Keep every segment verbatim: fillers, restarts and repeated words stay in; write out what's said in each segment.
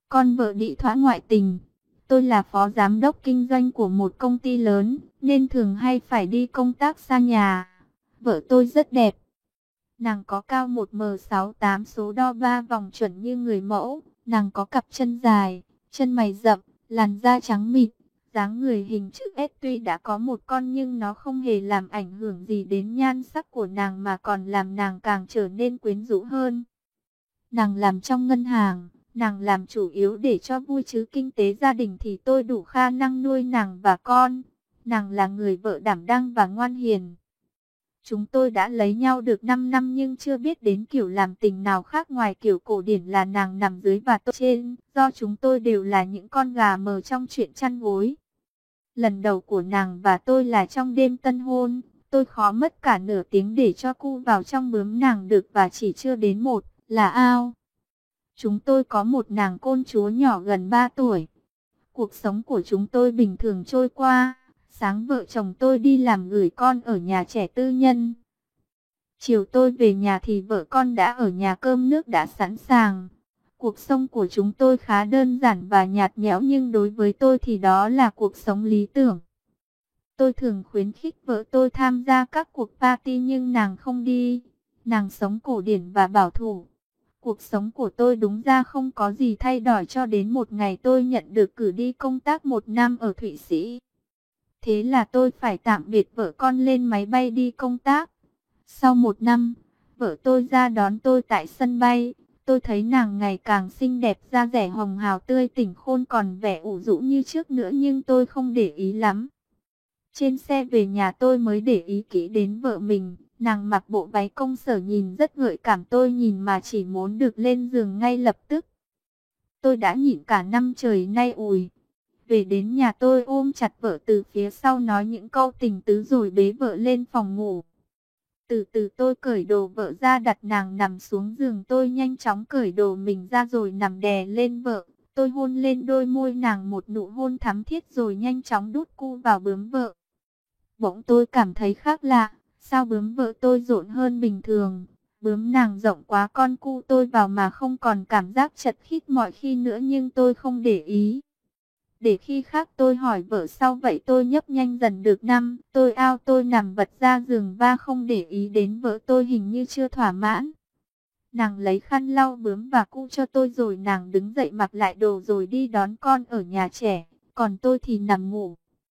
Con vợ đị thoã ngoại tình. Tôi là phó giám đốc kinh doanh của một công ty lớn, nên thường hay phải đi công tác xa nhà. Vợ tôi rất đẹp. Nàng có cao một mét sáu mươi tám, số đo ba vòng chuẩn như người mẫu. Nàng có cặp chân dài, chân mày rậm, làn da trắng mịn, dáng người hình chữ S. Tuy đã có một con nhưng nó không hề làm ảnh hưởng gì đến nhan sắc của nàng mà còn làm nàng càng trở nên quyến rũ hơn. Nàng làm trong ngân hàng, nàng làm chủ yếu để cho vui chứ kinh tế gia đình thì tôi đủ khả năng nuôi nàng và con. Nàng là người vợ đảm đang và ngoan hiền. Chúng tôi đã lấy nhau được năm năm nhưng chưa biết đến kiểu làm tình nào khác ngoài kiểu cổ điển là nàng nằm dưới và tôi trên, do chúng tôi đều là những con gà mờ trong chuyện chăn gối. Lần đầu của nàng và tôi là trong đêm tân hôn, tôi khó mất cả nửa tiếng để cho cu vào trong bướm nàng được và chỉ chưa đến một là ao. Chúng tôi có một nàng côn chúa nhỏ gần ba tuổi. Cuộc sống của chúng tôi bình thường trôi qua. Sáng vợ chồng tôi đi làm gửi con ở nhà trẻ tư nhân. Chiều tôi về nhà thì vợ con đã ở nhà, cơm nước đã sẵn sàng. Cuộc sống của chúng tôi khá đơn giản và nhạt nhẽo nhưng đối với tôi thì đó là cuộc sống lý tưởng. Tôi thường khuyến khích vợ tôi tham gia các cuộc party nhưng nàng không đi. Nàng sống cổ điển và bảo thủ. Cuộc sống của tôi đúng ra không có gì thay đổi cho đến một ngày tôi nhận được cử đi công tác một năm ở Thụy Sĩ. Thế là tôi phải tạm biệt vợ con lên máy bay đi công tác. Sau một năm, vợ tôi ra đón tôi tại sân bay. Tôi thấy nàng ngày càng xinh đẹp, da dẻ hồng hào tươi tỉnh, khôn còn vẻ ủ rũ như trước nữa nhưng tôi không để ý lắm. Trên xe về nhà tôi mới để ý kỹ đến vợ mình. Nàng mặc bộ váy công sở nhìn rất gợi cảm, tôi nhìn mà chỉ muốn được lên giường ngay lập tức. Tôi đã nhịn cả năm trời nay ùi. Về đến nhà tôi ôm chặt vợ từ phía sau nói những câu tình tứ rồi bế vợ lên phòng ngủ. Từ từ tôi cởi đồ vợ ra đặt nàng nằm xuống giường, tôi nhanh chóng cởi đồ mình ra rồi nằm đè lên vợ. Tôi hôn lên đôi môi nàng một nụ hôn thắm thiết rồi nhanh chóng đút cu vào bướm vợ. Bỗng tôi cảm thấy khác lạ, sao bướm vợ tôi rộn hơn bình thường. Bướm nàng rộng quá, con cu tôi vào mà không còn cảm giác chật khít mọi khi nữa nhưng tôi không để ý. Để khi khác tôi hỏi vợ sau vậy tôi nhấp nhanh dần được năm. Tôi ao tôi nằm vật ra giường và không để ý đến vợ tôi hình như chưa thỏa mãn. Nàng lấy khăn lau bướm và cu cho tôi rồi nàng đứng dậy mặc lại đồ rồi đi đón con ở nhà trẻ. Còn tôi thì nằm ngủ.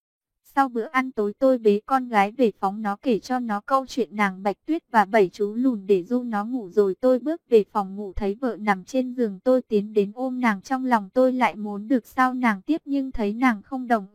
Sau bữa ăn tối tôi bế con gái về phóng nó kể cho nó câu chuyện nàng Bạch Tuyết và bảy chú lùn để du nó ngủ rồi tôi bước về phòng ngủ thấy vợ nằm trên giường, tôi tiến đến ôm nàng, trong lòng tôi lại muốn được sao nàng tiếp nhưng thấy nàng không đồng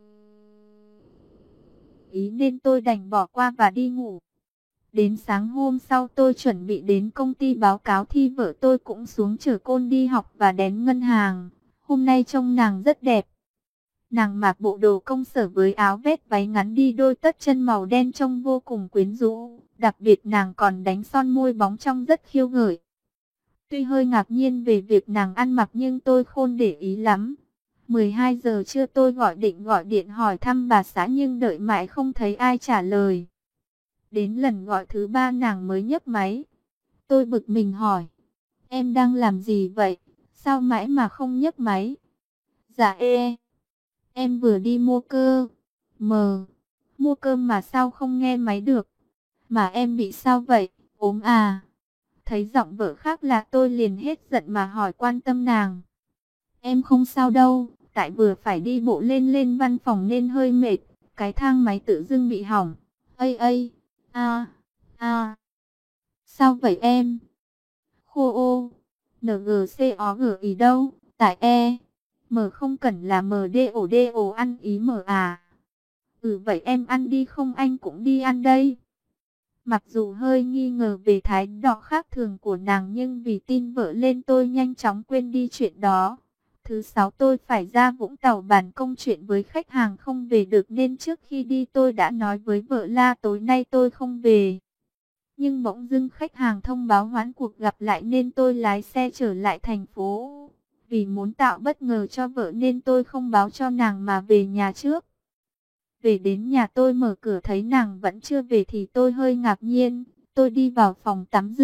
ý nên tôi đành bỏ qua và đi ngủ. Đến sáng hôm sau tôi chuẩn bị đến công ty báo cáo thi, vợ tôi cũng xuống chở con đi học và đến ngân hàng. Hôm nay trông nàng rất đẹp. Nàng mặc bộ đồ công sở với áo vest váy ngắn đi đôi tất chân màu đen trông vô cùng quyến rũ. Đặc biệt nàng còn đánh son môi bóng trông rất khiêu gợi. Tuy hơi ngạc nhiên về việc nàng ăn mặc nhưng tôi không để ý lắm. mười hai giờ trưa tôi gọi định gọi điện hỏi thăm bà xã nhưng đợi mãi không thấy ai trả lời. Đến lần gọi thứ ba nàng mới nhấc máy. Tôi bực mình hỏi. Em đang làm gì vậy? Sao mãi mà không nhấc máy? Dạ ê. Em vừa đi mua cơ. Mờ. Mua cơm mà sao không nghe máy được? Mà em bị sao vậy? Ốm à? Thấy giọng vợ khác là tôi liền hết giận mà hỏi quan tâm nàng. Em không sao đâu. Tại vừa phải đi bộ lên lên văn phòng nên hơi mệt. Cái thang máy tự dưng bị hỏng. Ây ây. À. À. Sao vậy em? Khô ô. en giê xê o giê ý đâu? Tại e. Mờ không cần là mờ đê ổ đê ổ ăn ý mờ à? Ừ vậy em ăn đi không anh cũng đi ăn đây. Mặc dù hơi nghi ngờ về thái độ khác thường của nàng nhưng vì tin vợ lên tôi nhanh chóng quên đi chuyện đó. Thứ sáu tôi phải ra Vũng Tàu bàn công chuyện với khách hàng không về được nên trước khi đi tôi đã nói với vợ là tối nay tôi không về. Nhưng bỗng dưng khách hàng thông báo hoãn cuộc gặp lại nên tôi lái xe trở lại thành phố. Vì muốn tạo bất ngờ cho vợ nên tôi không báo cho nàng mà về nhà trước. Về đến nhà tôi mở cửa thấy nàng vẫn chưa về thì tôi hơi ngạc nhiên. Tôi đi vào phòng tắm rửa,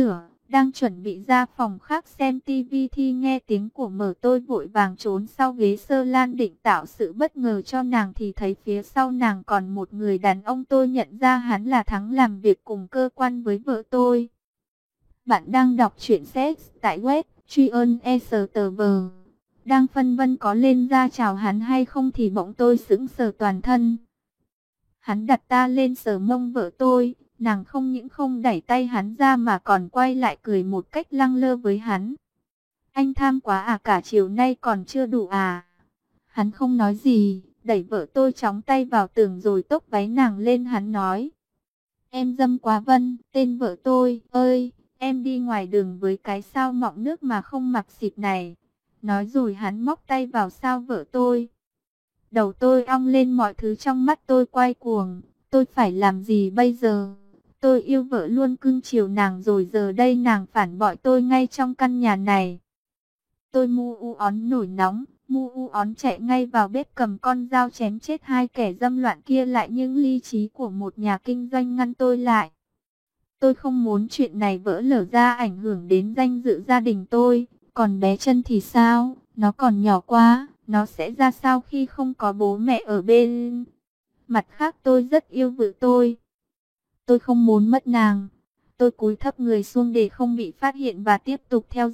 Đang chuẩn bị ra phòng khác xem tivi thì nghe tiếng của mở, tôi vội vàng trốn sau ghế sơ lan định tạo sự bất ngờ cho nàng thì thấy phía sau nàng còn một người đàn ông. Tôi nhận ra hắn là Thắng, làm việc cùng cơ quan với vợ tôi. Bạn đang đọc truyện sex tại web Truyện Estv. Đang phân vân có lên ra chào hắn hay không thì bỗng tôi sững sờ toàn thân. Hắn đặt ta lên sờ mông vợ tôi. Nàng không những không đẩy tay hắn ra mà còn quay lại cười một cách lăng lơ với hắn. Anh tham quá à, cả chiều nay còn chưa đủ à? Hắn không nói gì, đẩy vợ tôi chóng tay vào tường rồi tốc váy nàng lên. Hắn nói: em dâm quá Vân, tên vợ tôi, ơi, em đi ngoài đường với cái sao mọng nước mà không mặc xịp này. Nói rồi hắn móc tay vào sao vợ tôi. Đầu tôi ong lên, mọi thứ trong mắt tôi quay cuồng. Tôi phải làm gì bây giờ? Tôi yêu vợ luôn cưng chiều nàng rồi, giờ đây nàng phản bội tôi ngay trong căn nhà này. Tôi mu u ón nổi nóng, mu u ón chạy ngay vào bếp cầm con dao chém chết hai kẻ dâm loạn kia lại, nhưng lý trí của một nhà kinh doanh ngăn tôi lại. Tôi không muốn chuyện này vỡ lở ra ảnh hưởng đến danh dự gia đình tôi. Còn bé Chân thì sao? Nó còn nhỏ quá, nó sẽ ra sao khi không có bố mẹ ở bên? Mặt khác tôi rất yêu vợ tôi. Tôi không muốn mất nàng. Tôi cúi thấp người xuống để không bị phát hiện và tiếp tục theo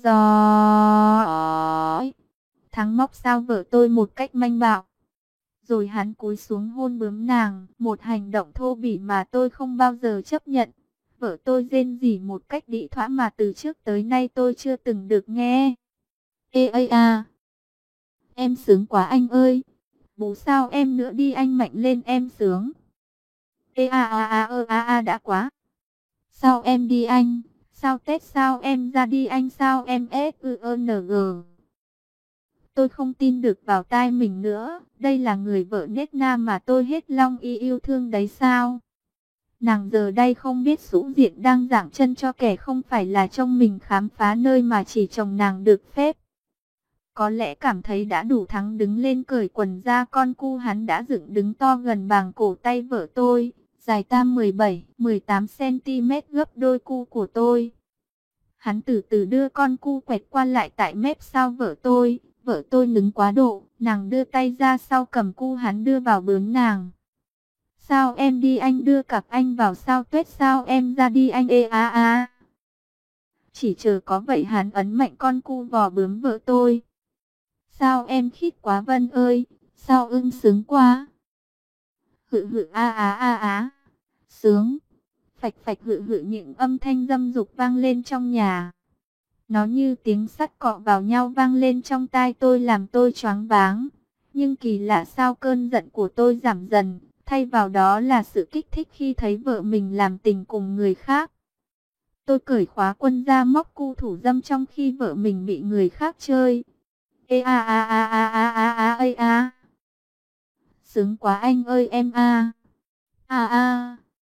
dõi. Thắng móc sao vợ tôi một cách manh bạo. Rồi hắn cúi xuống hôn bướm nàng. Một hành động thô bỉ mà tôi không bao giờ chấp nhận. Vợ tôi rên rỉ một cách đĩ thoã mà từ trước tới nay tôi chưa từng được nghe. Ê ơi à! Em sướng quá anh ơi! Bố sao em nữa đi anh, mạnh lên em sướng! Ê a a a ơ a a đã quá! Sao em đi anh? Sao Tết sao em ra đi anh? Sao em S U N G? Tôi không tin được vào tai mình nữa. Đây là người vợ nết na mà tôi hết long y yêu thương đấy sao? Nàng giờ đây không biết sũ diện đang giảng chân cho kẻ không phải là trông mình khám phá nơi mà chỉ chồng nàng được phép. Có lẽ cảm thấy đã đủ, Thắng đứng lên cởi quần ra. Con cu hắn đã dựng đứng to gần bằng cổ tay vợ tôi, dài tam mười bảy mười tám xăng ti mét, gấp đôi cu của tôi. Hắn từ từ đưa con cu quẹt qua lại tại mép sau vợ tôi. Vợ tôi nứng quá độ, nàng đưa tay ra sau cầm cu hắn đưa vào bướm nàng. Sao em đi anh? Đưa cặp anh vào sao Tuyết? Sao em ra đi anh? Ê a a. Chỉ chờ có vậy hắn ấn mạnh con cu vào bướm vợ tôi. Sao em khít quá Vân ơi, sao ưng sướng quá. Hự hự a á a á, sướng. Phạch phạch hự hự, những âm thanh dâm dục vang lên trong nhà. Nó như tiếng sắt cọ vào nhau vang lên trong tai tôi làm tôi choáng váng. Nhưng kỳ lạ sao cơn giận của tôi giảm dần, thay vào đó là sự kích thích khi thấy vợ mình làm tình cùng người khác. Tôi cởi khóa quân ra móc cu thủ dâm trong khi vợ mình bị người khác chơi. Ê a a a a a a a ây a. Sướng quá anh ơi em a. A a.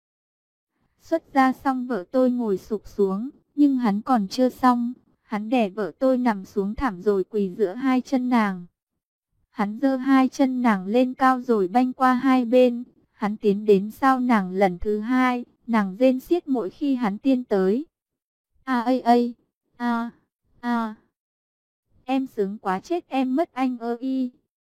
Xuất ra xong vợ tôi ngồi sụp xuống, nhưng hắn còn chưa xong. Hắn đè vợ tôi nằm xuống thảm rồi quỳ giữa hai chân nàng. Hắn giơ hai chân nàng lên cao rồi banh qua hai bên. Hắn tiến đến sau nàng lần thứ hai, nàng rên xiết mỗi khi hắn tiến tới. A ây ây, a, a. Em sướng quá chết em mất anh ơ y.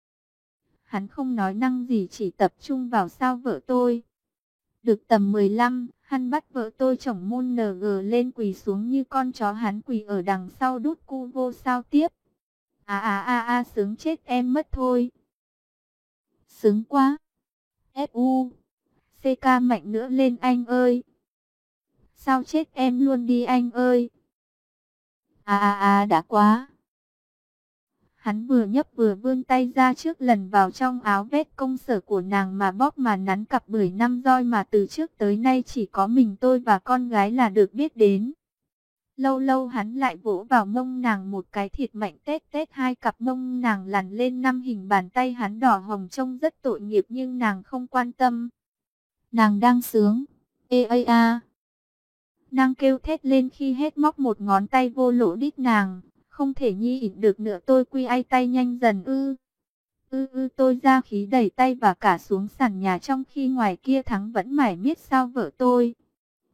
Hắn không nói năng gì, chỉ tập trung vào sao vợ tôi. Được tầm mười lăm, hắn bắt vợ tôi chổng môn en giê lên quỳ xuống như con chó. Hắn quỳ ở đằng sau đút cu vô sao tiếp. A a a a, sướng chết em mất thôi. Sướng quá. ép u. xê ca mạnh nữa lên anh ơi. Sao chết em luôn đi anh ơi. A a a đã quá. Hắn vừa nhấp vừa vươn tay ra trước lần vào trong áo vest công sở của nàng mà bóp mà nắn cặp bưởi năm roi mà từ trước tới nay chỉ có mình tôi và con gái là được biết đến. Lâu lâu hắn lại vỗ vào mông nàng một cái thiệt mạnh, tét tét hai cặp mông nàng lằn lên năm hình bàn tay hắn đỏ hồng trông rất tội nghiệp nhưng nàng không quan tâm. Nàng đang sướng. Ê ây a. Nàng kêu thét lên khi hết móc một ngón tay vô lỗ đít nàng. Không thể nhi ịn được nữa, tôi quy ai tay nhanh dần ư. Ư ư tôi ra khí đẩy tay và cả xuống sàn nhà, trong khi ngoài kia Thắng vẫn mải miết sao vợ tôi.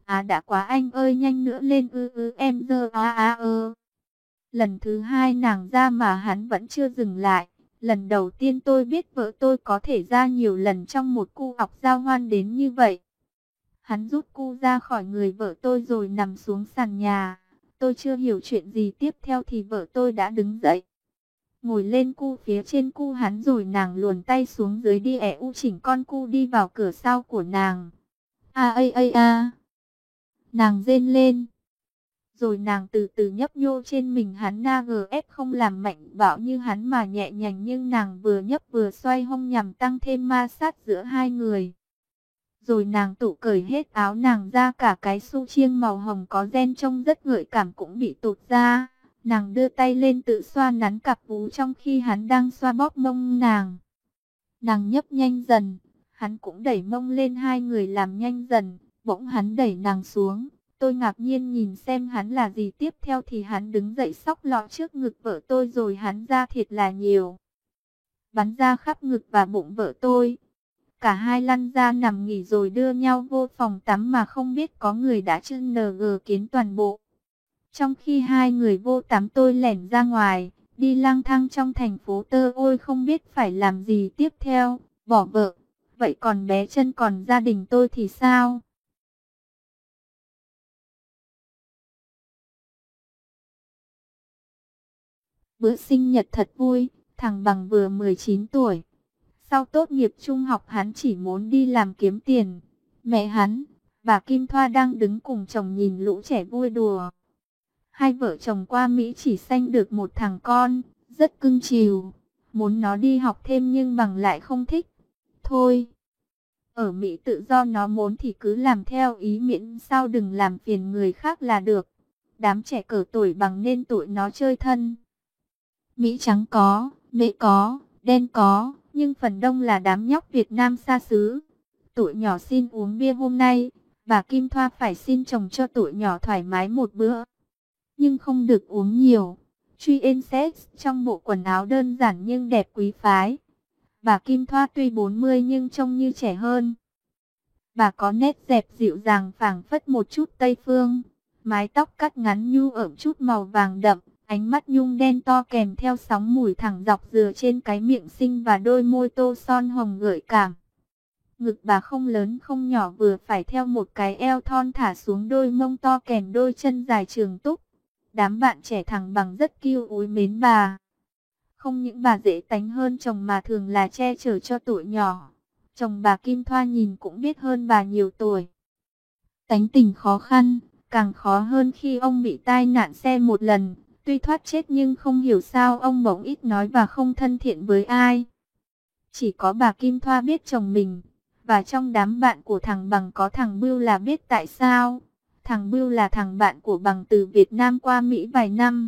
À đã quá anh ơi, nhanh nữa lên, ư ư em giờ à à ơ. Lần thứ hai nàng ra mà hắn vẫn chưa dừng lại. Lần đầu tiên tôi biết vợ tôi có thể ra nhiều lần trong một cu ọc giao hoan đến như vậy. Hắn rút cu ra khỏi người vợ tôi rồi nằm xuống sàn nhà. Tôi chưa hiểu chuyện gì tiếp theo thì vợ tôi đã đứng dậy. Ngồi lên cu phía trên cu hắn rồi nàng luồn tay xuống dưới đi ẻ u chỉnh con cu đi vào cửa sau của nàng. A a a a. Nàng rên lên. Rồi nàng từ từ nhấp nhô trên mình hắn, na gờ ép không làm mạnh bạo như hắn mà nhẹ nhàng, nhưng nàng vừa nhấp vừa xoay hông nhằm tăng thêm ma sát giữa hai người. Rồi nàng tụ cởi hết áo nàng ra, cả cái su chiêng màu hồng có ren trông rất gợi cảm cũng bị tụt ra. Nàng đưa tay lên tự xoa nắn cặp vú trong khi hắn đang xoa bóp mông nàng. Nàng nhấp nhanh dần, hắn cũng đẩy mông lên, hai người làm nhanh dần, bỗng hắn đẩy nàng xuống. Tôi ngạc nhiên nhìn xem hắn là gì tiếp theo thì hắn đứng dậy xóc lọ trước ngực vợ tôi rồi hắn ra thiệt là nhiều. Bắn ra khắp ngực và bụng vợ tôi. Cả hai lăn ra nằm nghỉ rồi đưa nhau vô phòng tắm mà không biết có người đã chân nờ gờ kiến toàn bộ. Trong khi hai người vô tắm tôi lẻn ra ngoài, đi lang thang trong thành phố tơ ôi không biết phải làm gì tiếp theo, bỏ vợ. Vậy còn bé Chân, còn gia đình tôi thì sao? Bữa sinh nhật thật vui, thằng Bằng vừa mười chín tuổi. Sau tốt nghiệp trung học hắn chỉ muốn đi làm kiếm tiền. Mẹ hắn, bà Kim Thoa đang đứng cùng chồng nhìn lũ trẻ vui đùa. Hai vợ chồng qua Mỹ chỉ sanh được một thằng con, rất cưng chiều. Muốn nó đi học thêm nhưng Bằng lại không thích. Thôi, ở Mỹ tự do nó muốn thì cứ làm theo ý, miễn sao đừng làm phiền người khác là được. Đám trẻ cỡ tuổi Bằng nên tụi nó chơi thân. Mỹ trắng có, mễ có, đen có, nhưng phần đông là đám nhóc Việt Nam xa xứ. Tụi nhỏ xin uống bia hôm nay, bà Kim Thoa phải xin chồng cho tụi nhỏ thoải mái một bữa. Nhưng không được uống nhiều. Chuyên sex trong bộ quần áo đơn giản nhưng đẹp quý phái. Bà Kim Thoa tuy bốn mươi nhưng trông như trẻ hơn. Bà có nét dẹp dịu dàng phảng phất một chút Tây phương. Mái tóc cắt ngắn nhu ẩm chút màu vàng đậm. Ánh mắt nhung đen to kèm theo sóng mũi thẳng dọc dừa trên cái miệng xinh và đôi môi tô son hồng gợi cảm. Ngực bà không lớn không nhỏ, vừa phải theo một cái eo thon thả xuống đôi mông to kèm đôi chân dài trường túc. Đám bạn trẻ thằng Bằng rất kiêu úi mến bà. Không những bà dễ tánh hơn chồng mà thường là che chở cho tụi nhỏ. Chồng bà Kim Thoa nhìn cũng biết hơn bà nhiều tuổi. Tánh tình khó khăn, càng khó hơn khi ông bị tai nạn xe một lần. Tuy thoát chết nhưng không hiểu sao ông bỗng ít nói và không thân thiện với ai. Chỉ có bà Kim Thoa biết chồng mình. Và trong đám bạn của thằng Bằng có thằng Bưu là biết tại sao. Thằng Bưu là thằng bạn của Bằng từ Việt Nam qua Mỹ vài năm.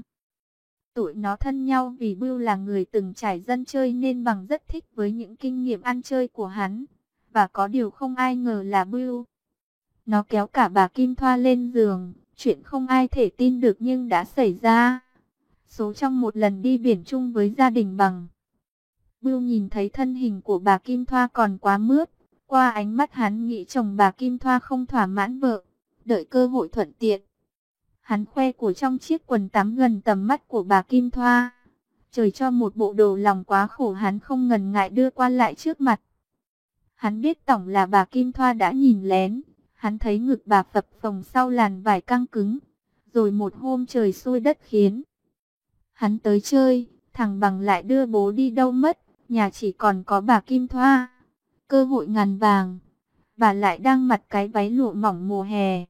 Tụi nó thân nhau vì Bưu là người từng trải dân chơi nên Bằng rất thích với những kinh nghiệm ăn chơi của hắn. Và có điều không ai ngờ là Bưu. Nó kéo cả bà Kim Thoa lên giường. Chuyện không ai thể tin được nhưng đã xảy ra. Số trong một lần đi biển chung với gia đình Bằng. Bưu nhìn thấy thân hình của bà Kim Thoa còn quá mướt. Qua ánh mắt hắn nghĩ chồng bà Kim Thoa không thỏa mãn vợ. Đợi cơ hội thuận tiện. Hắn khoe của trong chiếc quần tắm gần tầm mắt của bà Kim Thoa. Trời cho một bộ đồ lòng quá khổ hắn không ngần ngại đưa qua lại trước mặt. Hắn biết tổng là bà Kim Thoa đã nhìn lén. Hắn thấy ngực bà phập phồng sau làn vải căng cứng. Rồi một hôm trời xui đất khiến. Hắn tới chơi, thằng Bằng lại đưa bố đi đâu mất. Nhà chỉ còn có bà Kim Thoa. Cơ hội ngàn vàng. Bà lại đang mặc cái váy lụa mỏng mùa hè.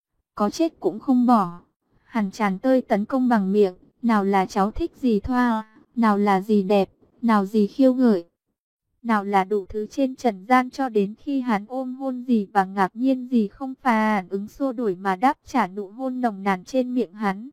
Có chết cũng không bỏ. Hắn tràn tơi tấn công bằng miệng. Nào là cháu thích gì Thoa, nào là gì đẹp, nào gì khiêu gợi, nào là đủ thứ trên trần gian, cho đến khi hắn ôm hôn gì và ngạc nhiên gì không phản ứng xô đuổi mà đáp trả nụ hôn nồng nàn trên miệng hắn.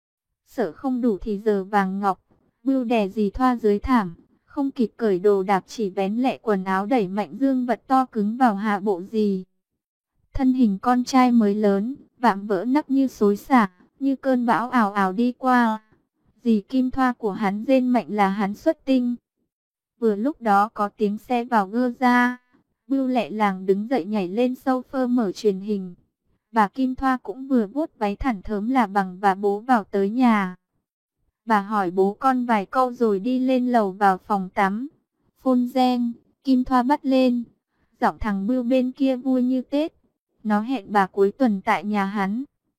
Sợ không đủ thì giờ vàng ngọc, Bưu đè dì Thoa dưới thảm, không kịp cởi đồ đạc chỉ vén lẹ quần áo đẩy mạnh dương vật to cứng vào hạ bộ dì. Thân hình con trai mới lớn, vạm vỡ nắc như xối xả, như cơn bão ào ào đi qua. Dì Kim Thoa của hắn rên mạnh là hắn xuất tinh. Vừa lúc đó có tiếng xe vào gơ ra. Bưu lẹ làng đứng dậy nhảy lên sofa mở truyền hình. Bà Kim Thoa cũng vừa vuốt váy thẳng thớm là bằng và bố vào tới nhà. Bà hỏi bố con vài câu rồi đi lên lầu vào phòng tắm. Phôn reng, Kim Thoa bắt lên. Giọng thằng Bưu bên kia vui như Tết. Nó hẹn bà cuối tuần tại nhà hắn.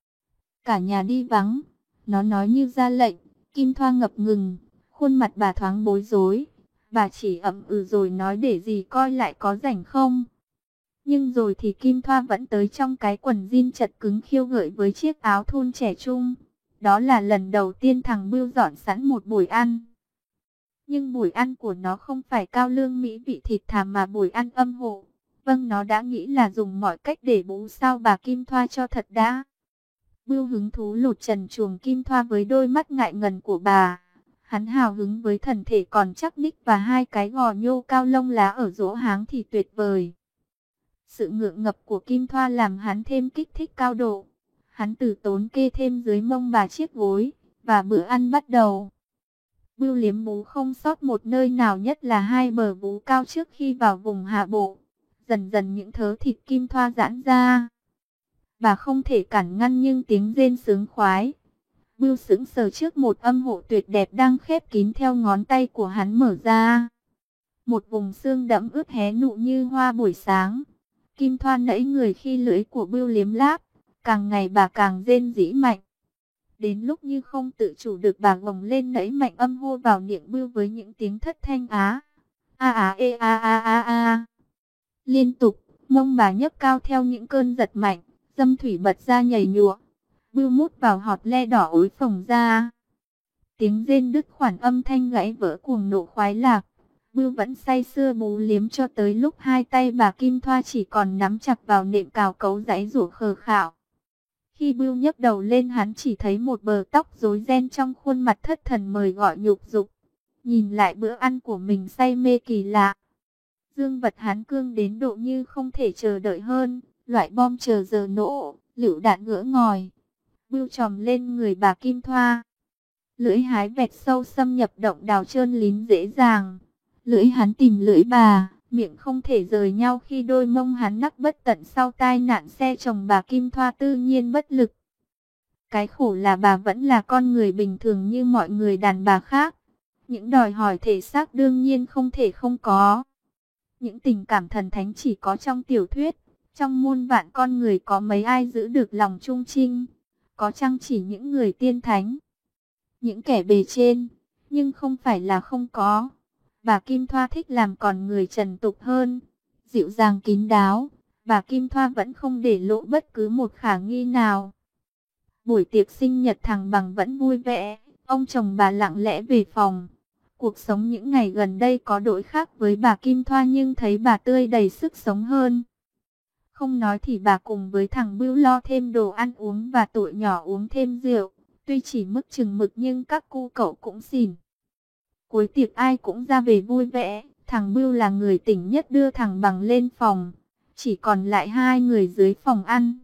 Cả nhà đi vắng. Nó nói như ra lệnh. Kim Thoa ngập ngừng. Khuôn mặt bà thoáng bối rối. Bà chỉ ậm ừ rồi nói để gì coi lại có rảnh không. Nhưng rồi thì Kim Thoa vẫn tới trong cái quần jean chật cứng khiêu gợi với chiếc áo thun trẻ trung. Đó là lần đầu tiên thằng Bưu dọn sẵn một buổi ăn. Nhưng buổi ăn của nó không phải cao lương mỹ vị thịt thà mà buổi ăn âm hộ. Vâng, nó đã nghĩ là dùng mọi cách để bú sao bà Kim Thoa cho thật đã. Bưu hứng thú lột trần chuồng Kim Thoa với đôi mắt ngại ngần của bà. Hắn hào hứng với thần thể còn chắc ních và hai cái gò nhô cao lông lá ở rỗ háng thì tuyệt vời. Sự ngượng ngập của Kim Thoa làm hắn thêm kích thích cao độ. Hắn từ tốn kê thêm dưới mông bà chiếc gối, và bữa ăn bắt đầu. Bưu liếm bú không sót một nơi nào, nhất là hai bờ vú cao trước khi vào vùng hạ bộ. Dần dần những thớ thịt Kim Thoa giãn ra. Bà không thể cản ngăn nhưng tiếng rên sướng khoái. Bưu sững sờ trước một âm hộ tuyệt đẹp đang khép kín theo ngón tay của hắn mở ra. Một vùng xương đẫm ướt hé nụ như hoa buổi sáng. Kim Thoa nẫy người khi lưỡi của Bưu liếm láp. Càng ngày bà càng rên rỉ mạnh. Đến lúc như không tự chủ được bà gồng lên nẫy mạnh âm hô vào miệng Bưu với những tiếng thất thanh á. A á ê a a a a. Liên tục, mông bà nhấc cao theo những cơn giật mạnh, dâm thủy bật ra nhảy nhụa. Bưu mút vào họt le đỏ ối phồng ra. Tiếng rên đứt khoản âm thanh gãy vỡ cuồng nộ khoái lạc. Bưu vẫn say sưa bú liếm cho tới lúc hai tay bà Kim Thoa chỉ còn nắm chặt vào nệm cào cấu giãy giụa khờ khạo. Khi Bưu nhấc đầu lên hắn chỉ thấy một bờ tóc rối ren trong khuôn mặt thất thần mời gọi nhục dục. Nhìn lại bữa ăn của mình say mê kỳ lạ. Dương vật hắn cương đến độ như không thể chờ đợi hơn, loại bom chờ giờ nổ, lựu đạn ngỡ ngòi. Bưu tròm lên người bà Kim Thoa. Lưỡi hái vẹt sâu xâm nhập động đào trơn lín dễ dàng. Lưỡi hắn tìm lưỡi bà, miệng không thể rời nhau khi đôi mông hắn nắc bất tận sau tai nạn xe chồng bà Kim Thoa tự nhiên bất lực. Cái khổ là bà vẫn là con người bình thường như mọi người đàn bà khác. Những đòi hỏi thể xác đương nhiên không thể không có. Những tình cảm thần thánh chỉ có trong tiểu thuyết. Trong muôn vạn con người có mấy ai giữ được lòng trung trinh. Có chăng chỉ những người tiên thánh. Những kẻ bề trên. Nhưng không phải là không có. Bà Kim Thoa thích làm còn người trần tục hơn. Dịu dàng kín đáo. Bà Kim Thoa vẫn không để lộ bất cứ một khả nghi nào. Buổi tiệc sinh nhật thằng Bằng vẫn vui vẻ. Ông chồng bà lặng lẽ về phòng. Cuộc sống những ngày gần đây có đổi khác với bà Kim Thoa nhưng thấy bà tươi đầy sức sống hơn. Không nói thì bà cùng với thằng Bưu lo thêm đồ ăn uống và tụi nhỏ uống thêm rượu. Tuy chỉ mức chừng mực nhưng các cu cậu cũng xỉn. Cuối tiệc ai cũng ra về vui vẻ. Thằng Bưu là người tỉnh nhất đưa thằng Bằng lên phòng. Chỉ còn lại hai người dưới phòng ăn.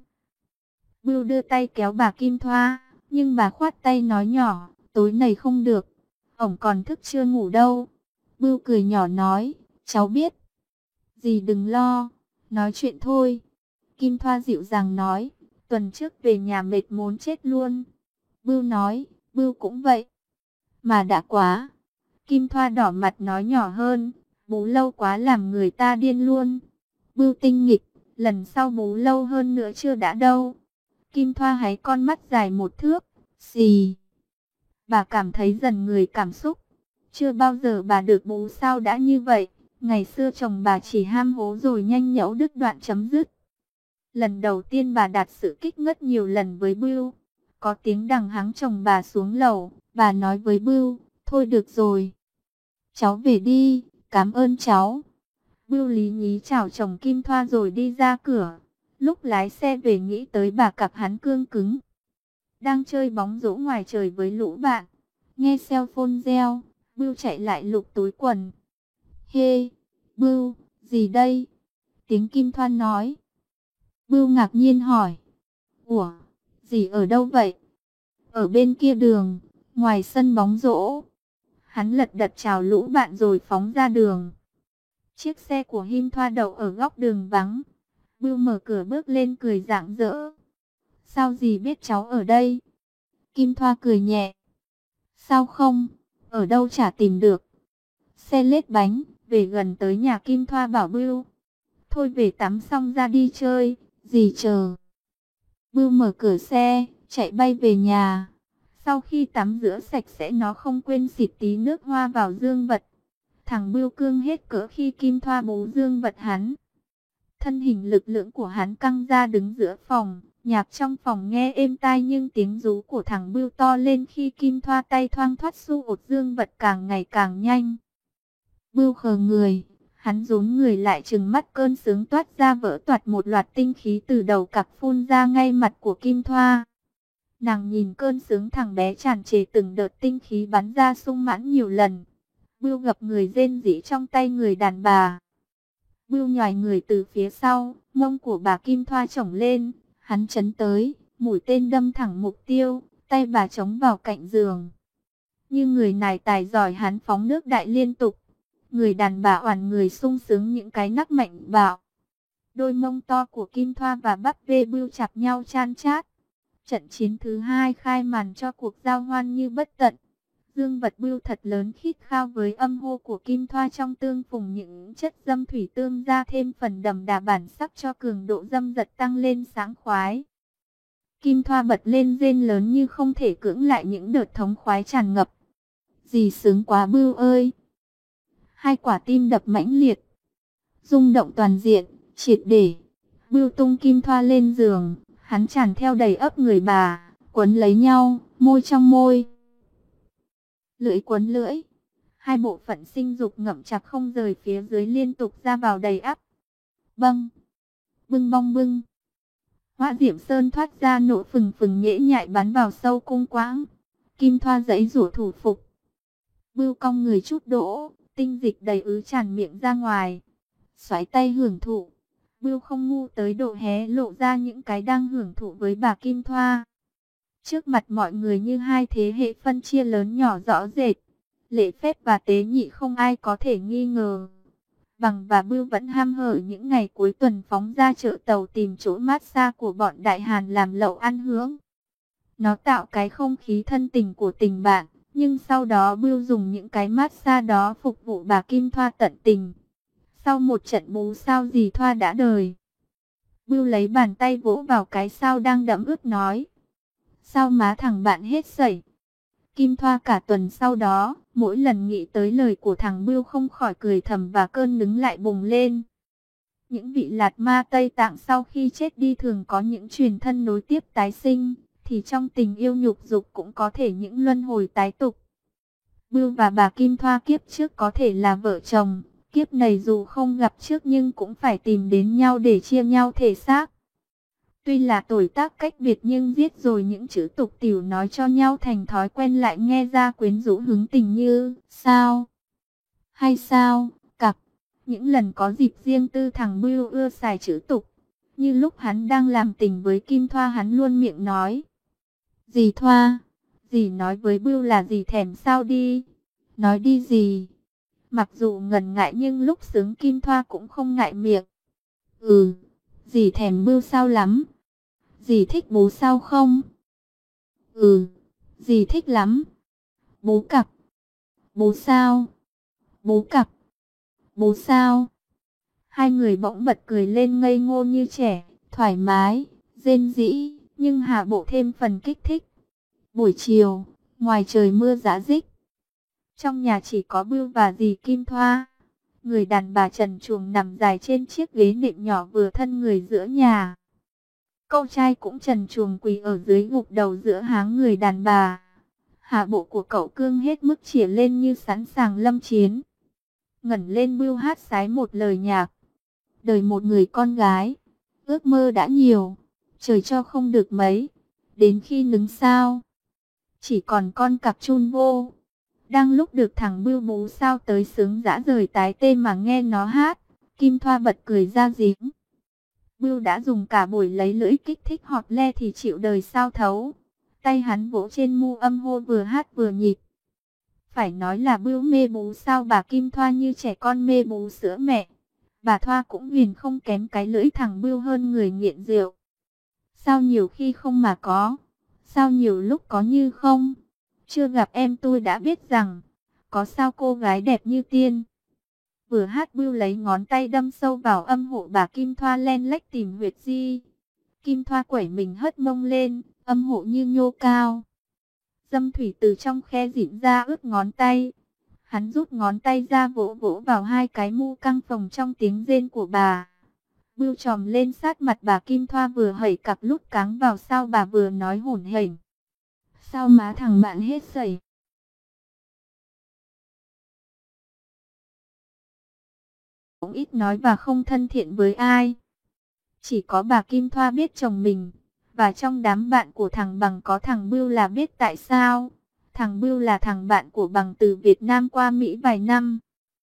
Bưu đưa tay kéo bà Kim Thoa. Nhưng bà khoát tay nói nhỏ. Tối nay không được. Ổng còn thức chưa ngủ đâu. Bưu cười nhỏ nói. Cháu biết. Dì đừng lo. Nói chuyện thôi. Kim Thoa dịu dàng nói. Tuần trước về nhà mệt muốn chết luôn. Bưu nói. Bưu cũng vậy. Mà đã quá. Kim Thoa đỏ mặt nói nhỏ hơn. Bú lâu quá làm người ta điên luôn. Bưu tinh nghịch. Lần sau bú lâu hơn nữa chưa đã đâu. Kim Thoa háy con mắt dài một thước. Xì. Bà cảm thấy dần người cảm xúc. Chưa bao giờ bà được bú sao đã như vậy. Ngày xưa chồng bà chỉ ham hố rồi nhanh nhẩu đứt đoạn chấm dứt. Lần đầu tiên bà đạt sự kích ngất nhiều lần với Bưu. Có tiếng đằng hắng chồng bà xuống lầu. Bà nói với Bưu. Thôi được rồi. Cháu về đi. Cảm ơn cháu. Bưu lý nhí chào chồng Kim Thoa rồi đi ra cửa. Lúc lái xe về nghĩ tới bà cặp hắn cương cứng. Đang chơi bóng rổ ngoài trời với lũ bạn. Nghe cell phone reo. Bưu chạy lại lục túi quần. Hê, Bưu, gì đây? Tiếng Kim Thoa nói. Bưu ngạc nhiên hỏi. Ủa, gì ở đâu vậy? Ở bên kia đường, ngoài sân bóng rổ. Hắn lật đật chào lũ bạn rồi phóng ra đường. Chiếc xe của Kim Thoa đậu ở góc đường vắng. Bưu mở cửa bước lên cười rạng rỡ. Sao dì biết cháu ở đây? Kim Thoa cười nhẹ. Sao không? Ở đâu chả tìm được. Xe lết bánh, về gần tới nhà Kim Thoa bảo Bưu. Thôi về tắm xong ra đi chơi, dì chờ. Bưu mở cửa xe, chạy bay về nhà. Sau khi tắm rửa sạch sẽ nó không quên xịt tí nước hoa vào dương vật. Thằng Bưu cương hết cỡ khi Kim Thoa bú dương vật hắn. Thân hình lực lưỡng của hắn căng ra đứng giữa phòng. Nhạc trong phòng nghe êm tai nhưng tiếng rú của thằng Bưu to lên khi Kim Thoa tay thoang thoắt xu ột dương vật càng ngày càng nhanh. Bưu khờ người, hắn rúm người lại trừng mắt cơn sướng toát ra vỡ toạt một loạt tinh khí từ đầu cặc phun ra ngay mặt của Kim Thoa. Nàng nhìn cơn sướng thằng bé tràn trề từng đợt tinh khí bắn ra sung mãn nhiều lần. Bưu gập người rên rỉ trong tay người đàn bà. Bưu nhòi người từ phía sau, mông của bà Kim Thoa chổng lên. Hắn chấn tới, mũi tên đâm thẳng mục tiêu, tay bà chống vào cạnh giường. Như người này tài giỏi hắn phóng nước đại liên tục. Người đàn bà oằn người sung sướng những cái nắc mạnh bạo. Đôi mông to của Kim Thoa và bắp vê Bưu chạm nhau chan chát. Trận chiến thứ hai khai màn cho cuộc giao hoan như bất tận. Dương vật Bưu thật lớn khít khao với âm hô của Kim Thoa trong tương phùng những chất dâm thủy tương ra thêm phần đậm đà bản sắc cho cường độ dâm dật tăng lên sáng khoái. Kim Thoa bật lên rên lớn như không thể cưỡng lại những đợt thống khoái tràn ngập. Dì sướng quá Bưu ơi! Hai quả tim đập mãnh liệt, rung động toàn diện, triệt để. Bưu tung Kim Thoa lên giường, hắn tràn theo đầy ấp người bà, quấn lấy nhau, môi trong môi. Lưỡi quấn lưỡi, hai bộ phận sinh dục ngậm chặt không rời phía dưới liên tục ra vào đầy ắp. Bâng, bưng bong bưng. Hỏa Diệm Sơn thoát ra nộ phừng phừng nhễ nhại bắn vào sâu cung quãng. Kim Thoa giãy giụa thủ phục. Bưu cong người chút đỗ, tinh dịch đầy ứ tràn miệng ra ngoài. Xoáy tay hưởng thụ. Bưu không ngu tới độ hé lộ ra những cái đang hưởng thụ với bà Kim Thoa. Trước mặt mọi người như hai thế hệ phân chia lớn nhỏ rõ rệt. Lễ phép và tế nhị không ai có thể nghi ngờ. Bằng và Bưu vẫn ham hở những ngày cuối tuần phóng ra chợ tàu tìm chỗ massage của bọn Đại Hàn làm lẩu ăn hưởng. Nó tạo cái không khí thân tình của tình bạn. Nhưng sau đó Bưu dùng những cái massage đó phục vụ bà Kim Thoa tận tình. Sau một trận bú sao dì Thoa đã đời. Bưu lấy bàn tay vỗ vào cái sao đang đẫm ướt nói. Sao má thằng bạn hết sẩy. Kim Thoa cả tuần sau đó, mỗi lần nghĩ tới lời của thằng Bưu không khỏi cười thầm và cơn nứng lại bùng lên. Những vị lạt ma Tây Tạng sau khi chết đi thường có những truyền thân nối tiếp tái sinh. Thì trong tình yêu nhục dục cũng có thể những luân hồi tái tục. Bưu và bà Kim Thoa kiếp trước có thể là vợ chồng, kiếp này dù không gặp trước nhưng cũng phải tìm đến nhau để chia nhau thể xác. Tuy là tuổi tác cách biệt nhưng viết rồi những chữ tục tỉu nói cho nhau thành thói quen lại nghe ra quyến rũ hứng tình như sao, hay sao, cặc. Những lần có dịp riêng tư thằng Bưu ưa xài chữ tục. Như lúc hắn đang làm tình với Kim Thoa hắn luôn miệng nói. Dì Thoa, dì nói với Bưu là dì thèm sao đi. Nói đi dì. Mặc dù ngần ngại nhưng lúc sướng Kim Thoa cũng không ngại miệng. Ừ, dì thèm Bưu sao lắm. Dì thích bố sao không? Ừ, dì thích lắm. Bố cặc. Bố sao? Bố cặc. Bố sao? Hai người bỗng bật cười lên ngây ngô như trẻ, thoải mái, rên rĩ, nhưng hạ bộ thêm phần kích thích. Buổi chiều, ngoài trời mưa rã rích. Trong nhà chỉ có Bưu và dì Kim Thoa. Người đàn bà trần truồng nằm dài trên chiếc ghế nệm nhỏ vừa thân người giữa nhà. Cậu trai cũng trần truồng quỳ ở dưới gục đầu giữa háng người đàn bà. Hạ bộ của cậu cương hết mức chĩa lên như sẵn sàng lâm chiến. Ngẩng lên Bưu hát sái một lời nhạc. Đời một người con gái, ước mơ đã nhiều, trời cho không được mấy, đến khi nứng sao, chỉ còn con cặc chun vô. Đang lúc được thằng Bưu bú sao tới sướng dã rời tái tê mà nghe nó hát, Kim Thoa bật cười ra giếng. Bưu đã dùng cả buổi lấy lưỡi kích thích họt le thì chịu đời sao thấu. Tay hắn vỗ trên mu âm hô vừa hát vừa nhịp. Phải nói là Bưu mê bú sao bà Kim Thoa như trẻ con mê bú sữa mẹ. Bà Thoa cũng viền không kém cái lưỡi thằng Bưu hơn người nghiện rượu. Sao nhiều khi không mà có, sao nhiều lúc có như không. Chưa gặp em tôi đã biết rằng, có sao cô gái đẹp như tiên. Vừa hát Bưu lấy ngón tay đâm sâu vào âm hộ bà Kim Thoa len lách tìm huyệt di. Kim Thoa quẩy mình hất mông lên, âm hộ như nhô cao. Dâm thủy từ trong khe dịn ra ướt ngón tay. Hắn rút ngón tay ra vỗ vỗ vào hai cái mu căng phồng trong tiếng rên của bà. Bưu tròm lên sát mặt bà Kim Thoa vừa hẩy cặp lút cáng vào sao bà vừa nói hổn hển. Sao má thằng bạn hết sẩy. Cũng ít nói và không thân thiện với ai. Chỉ có bà Kim Thoa biết chồng mình. Và trong đám bạn của thằng Bằng có thằng Bưu là biết tại sao. Thằng Bưu là thằng bạn của Bằng từ Việt Nam qua Mỹ vài năm.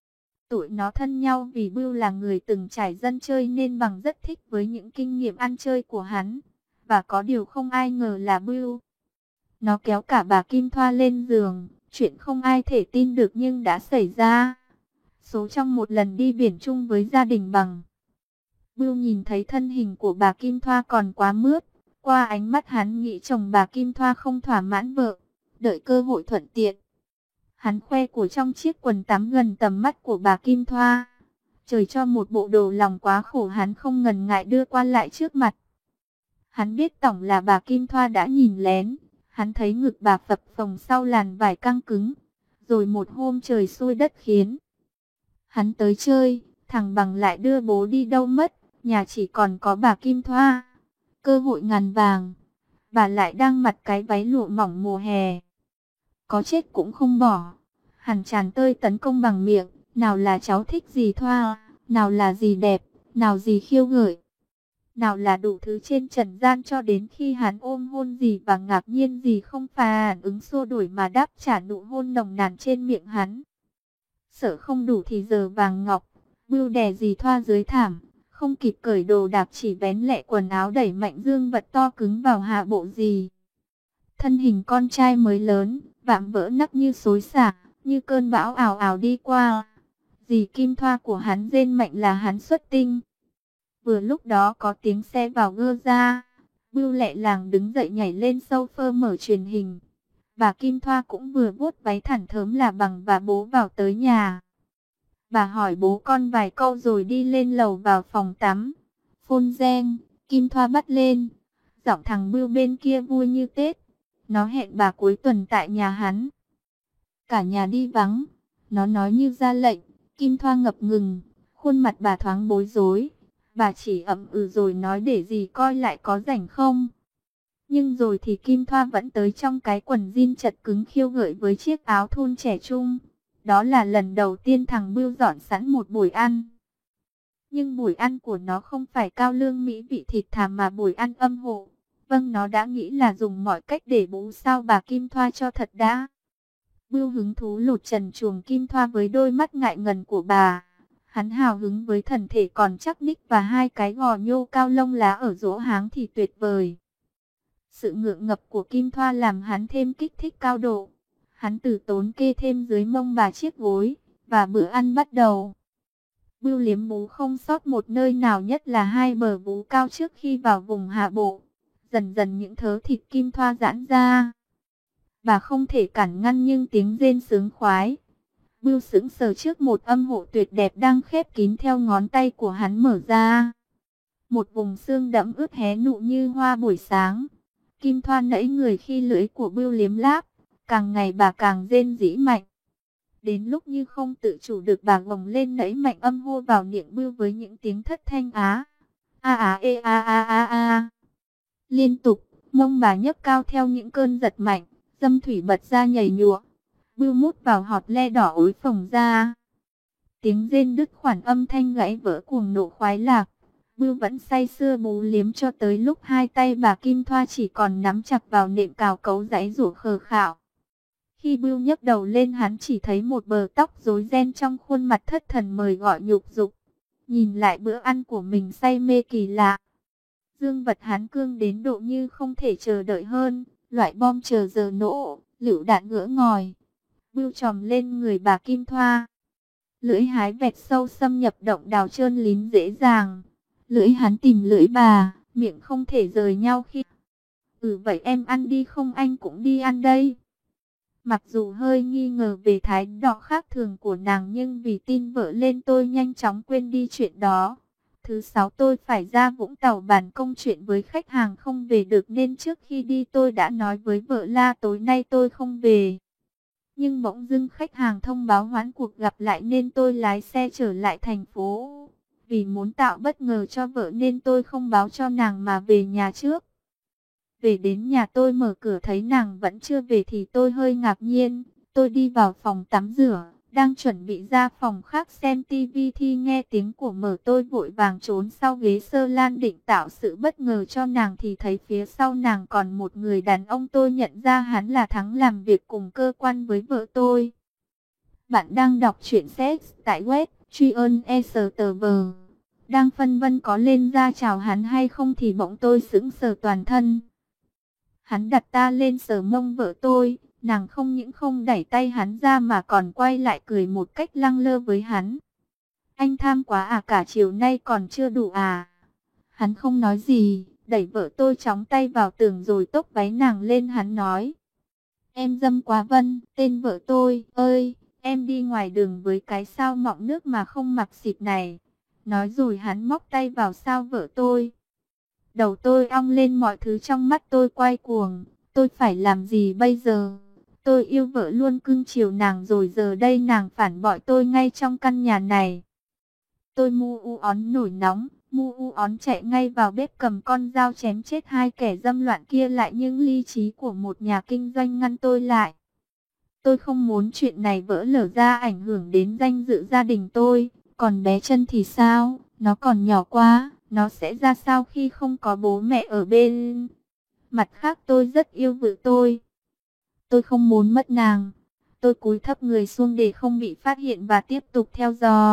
Tụi nó thân nhau vì Bưu là người từng trải dân chơi nên Bằng rất thích với những kinh nghiệm ăn chơi của hắn. Và có điều không ai ngờ là Bưu. Nó kéo cả bà Kim Thoa lên giường. Chuyện không ai thể tin được nhưng đã xảy ra. Số trong một lần đi biển chung với gia đình Bằng. Bưu nhìn thấy thân hình của bà Kim Thoa còn quá mướt. Qua ánh mắt hắn nghĩ chồng bà Kim Thoa không thỏa mãn vợ. Đợi cơ hội thuận tiện. Hắn khoe của trong chiếc quần tắm gần tầm mắt của bà Kim Thoa. Trời cho một bộ đồ lòng quá khổ hắn không ngần ngại đưa qua lại trước mặt. Hắn biết tổng là bà Kim Thoa đã nhìn lén. Hắn thấy ngực bà phập phồng sau làn vải căng cứng. Rồi một hôm trời xui đất khiến. Hắn tới chơi, thằng Bằng lại đưa bố đi đâu mất. Nhà chỉ còn có bà Kim Thoa. Cơ hội ngàn vàng. Bà lại đang mặc cái váy lụa mỏng mùa hè. Có chết cũng không bỏ. Hắn tràn tơi tấn công bằng miệng. Nào là cháu thích gì Thoa, nào là gì đẹp, nào gì khiêu gợi. Nào là đủ thứ trên trần gian cho đến khi hắn ôm hôn gì và ngạc nhiên gì không phản ứng xô đuổi mà đáp trả nụ hôn nồng nàn trên miệng hắn. Sợ không đủ thì giờ vàng ngọc, Bưu đè dì Thoa dưới thảm, không kịp cởi đồ đạc chỉ vén lẹ quần áo đẩy mạnh dương vật to cứng vào hạ bộ dì. Thân hình con trai mới lớn, vạm vỡ nắp như xối xả, như cơn bão ào ào đi qua. Dì Kim Thoa của hắn rên mạnh là hắn xuất tinh. Vừa lúc đó có tiếng xe vào gơ ra. Bưu lẹ làng đứng dậy nhảy lên sofa mở truyền hình. Bà Kim Thoa cũng vừa vuốt váy thẳng thớm là Bằng và bố vào tới nhà. Bà hỏi bố con vài câu rồi đi lên lầu vào phòng tắm. Phôn reng, Kim Thoa bắt lên. Giọng thằng Bưu bên kia vui như Tết. Nó hẹn bà cuối tuần tại nhà hắn. Cả nhà đi vắng. Nó nói như ra lệnh. Kim Thoa ngập ngừng. Khuôn mặt bà thoáng bối rối. Bà chỉ ậm ừ rồi nói để dì coi lại có rảnh không. Nhưng rồi thì Kim Thoa vẫn tới trong cái quần jean chật cứng khiêu gợi với chiếc áo thun trẻ trung. Đó là lần đầu tiên thằng Bưu dọn sẵn một buổi ăn. Nhưng buổi ăn của nó không phải cao lương mỹ vị thịt thà mà buổi ăn âm hộ. Vâng, nó đã nghĩ là dùng mọi cách để bú sao bà Kim Thoa cho thật đã. Bưu hứng thú lột trần chuồng Kim Thoa với đôi mắt ngại ngần của bà. Hắn hào hứng với thần thể còn chắc ních và hai cái gò nhô cao lông lá ở rỗ háng thì tuyệt vời. Sự ngượng ngập của Kim Thoa làm hắn thêm kích thích cao độ. Hắn từ tốn kê thêm dưới mông bà chiếc gối, và bữa ăn bắt đầu. Bưu liếm bú không sót một nơi nào, nhất là hai bờ vú cao trước khi vào vùng hạ bộ. Dần dần những thớ thịt Kim Thoa giãn ra. Bà không thể cản ngăn nhưng tiếng rên sướng khoái. Bưu sững sờ trước một âm hộ tuyệt đẹp đang khép kín theo ngón tay của hắn mở ra. Một vùng xương đẫm ướt hé nụ như hoa buổi sáng. Kim Thoa nẫy người khi lưỡi của Bưu liếm láp. Càng ngày bà càng rên rỉ mạnh. Đến lúc như không tự chủ được bà gồng lên nẫy mạnh âm hô vào miệng Bưu với những tiếng thất thanh á. A á ê a a a a. Liên tục, mông bà nhấc cao theo những cơn giật mạnh. Dâm thủy bật ra nhảy nhụa. Bưu mút vào họt le đỏ ối phồng ra. Tiếng rên đứt khoản âm thanh gãy vỡ cuồng nộ khoái lạc. Bưu vẫn say sưa bú liếm cho tới lúc hai tay bà Kim Thoa chỉ còn nắm chặt vào nệm cào cấu giãy giụa khờ khạo. Khi Bưu nhấc đầu lên hắn chỉ thấy một bờ tóc rối ren trong khuôn mặt thất thần mời gọi nhục dục. Nhìn lại bữa ăn của mình say mê kỳ lạ. Dương vật hắn cương đến độ như không thể chờ đợi hơn. Loại bom chờ giờ nổ, lựu đạn ngỡ ngòi. Bưu tròm lên người bà Kim Thoa. Lưỡi hái vẹt sâu xâm nhập động đào trơn lín dễ dàng. Lưỡi hắn tìm lưỡi bà, miệng không thể rời nhau khi... Ừ vậy em ăn đi không anh cũng đi ăn đây. Mặc dù hơi nghi ngờ về thái độ khác thường của nàng nhưng vì tin vợ lên tôi nhanh chóng quên đi chuyện đó. Thứ sáu tôi phải ra Vũng Tàu bàn công chuyện với khách hàng không về được nên trước khi đi tôi đã nói với vợ là tối nay tôi không về. Nhưng bỗng dưng khách hàng thông báo hoãn cuộc gặp lại nên tôi lái xe trở lại thành phố. Vì muốn tạo bất ngờ cho vợ nên tôi không báo cho nàng mà về nhà trước. Về đến nhà tôi mở cửa thấy nàng vẫn chưa về thì tôi hơi ngạc nhiên. Tôi đi vào phòng tắm rửa, đang chuẩn bị ra phòng khác xem tivi thì nghe tiếng của mở tôi vội vàng trốn sau ghế sơ lan định tạo sự bất ngờ cho nàng thì thấy phía sau nàng còn một người đàn ông tôi nhận ra hắn là Thắng làm việc cùng cơ quan với vợ tôi. Bạn đang đọc truyện sex tại web Trion Esterver. Đang phân vân có lên ra chào hắn hay không thì bỗng tôi sững sờ toàn thân. Hắn đặt ta lên sờ mông vợ tôi, nàng không những không đẩy tay hắn ra mà còn quay lại cười một cách lăng lơ với hắn. Anh tham quá à, cả chiều nay còn chưa đủ à? Hắn không nói gì, đẩy vợ tôi chóng tay vào tường rồi tốc váy nàng lên hắn nói. Em dâm quá Vân, tên vợ tôi, ơi, em đi ngoài đường với cái sao mọng nước mà không mặc xịt này. Nói rồi hắn móc tay vào sao vợ tôi. Đầu tôi ong lên, mọi thứ trong mắt tôi quay cuồng. Tôi phải làm gì bây giờ? Tôi yêu vợ luôn, cưng chiều nàng rồi giờ đây nàng phản bội tôi ngay trong căn nhà này. Tôi mu u ón nổi nóng, mu u ón chạy ngay vào bếp cầm con dao chém chết hai kẻ dâm loạn kia lại nhưng lý trí của một nhà kinh doanh ngăn tôi lại. Tôi không muốn chuyện này vỡ lở ra ảnh hưởng đến danh dự gia đình tôi. Còn bé Chân thì sao? Nó còn nhỏ quá. Nó sẽ ra sao khi không có bố mẹ ở bên? Mặt khác tôi rất yêu vợ tôi. Tôi không muốn mất nàng. Tôi cúi thấp người xuống để không bị phát hiện và tiếp tục theo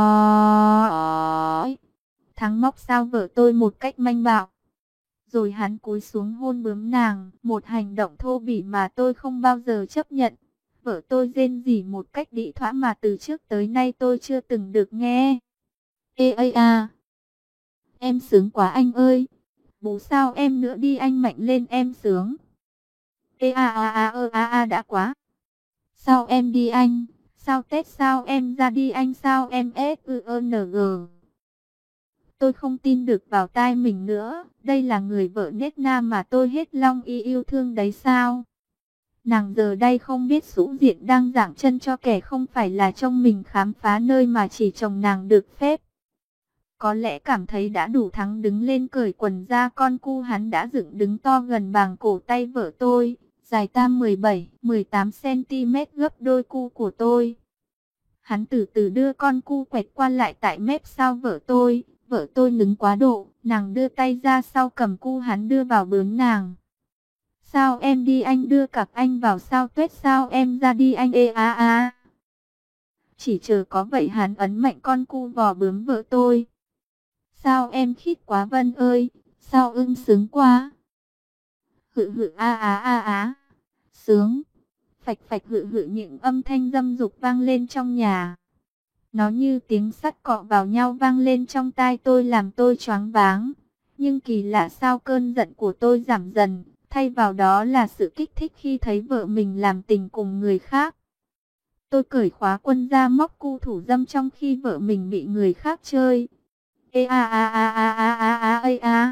dõi. Thắng móc sao vợ tôi một cách manh bạo. Rồi hắn cúi xuống hôn bướm nàng. Một hành động thô bỉ mà tôi không bao giờ chấp nhận. Vợ tôi rên rỉ một cách đĩ thoã mà từ trước tới nay tôi chưa từng được nghe. Ê ây à! Em sướng quá anh ơi! Bố sao em nữa đi anh, mạnh lên em sướng! Ê a a a ơ a a đã quá! Sao em đi anh? Sao Tết sao em ra đi anh, sao em ét ư ơ en giê? Tôi không tin được vào tai mình nữa. Đây là người vợ nết na mà tôi hết long y yêu thương đấy sao? Nàng giờ đây không biết sũ diện đang giảng chân cho kẻ không phải là trông mình khám phá nơi mà chỉ chồng nàng được phép. Có lẽ cảm thấy đã đủ, Thắng đứng lên cởi quần ra, con cu hắn đã dựng đứng to gần bằng cổ tay vợ tôi, dài tam mười bảy mười tám xăng ti mét, gấp đôi cu của tôi. Hắn từ từ đưa con cu quẹt qua lại tại mép sau vợ tôi, vợ tôi nứng quá độ, nàng đưa tay ra sau cầm cu hắn đưa vào bướm nàng. Sao em đi anh, đưa cặp anh vào sao Tuyết, sao em ra đi anh, ê a a. Chỉ chờ có vậy hắn ấn mạnh con cu vào bướm vợ tôi. Sao em khít quá Vân ơi, sao ưng sướng quá. Hự hự a á a á, sướng. Phạch phạch hự hự, những âm thanh dâm dục vang lên trong nhà. Nó như tiếng sắt cọ vào nhau vang lên trong tai tôi làm tôi choáng váng. Nhưng kỳ lạ sao cơn giận của tôi giảm dần, thay vào đó là sự kích thích khi thấy vợ mình làm tình cùng người khác. Tôi cởi khóa quân ra móc cu thủ dâm trong khi vợ mình bị người khác chơi. Ê a a a a a a a ây a.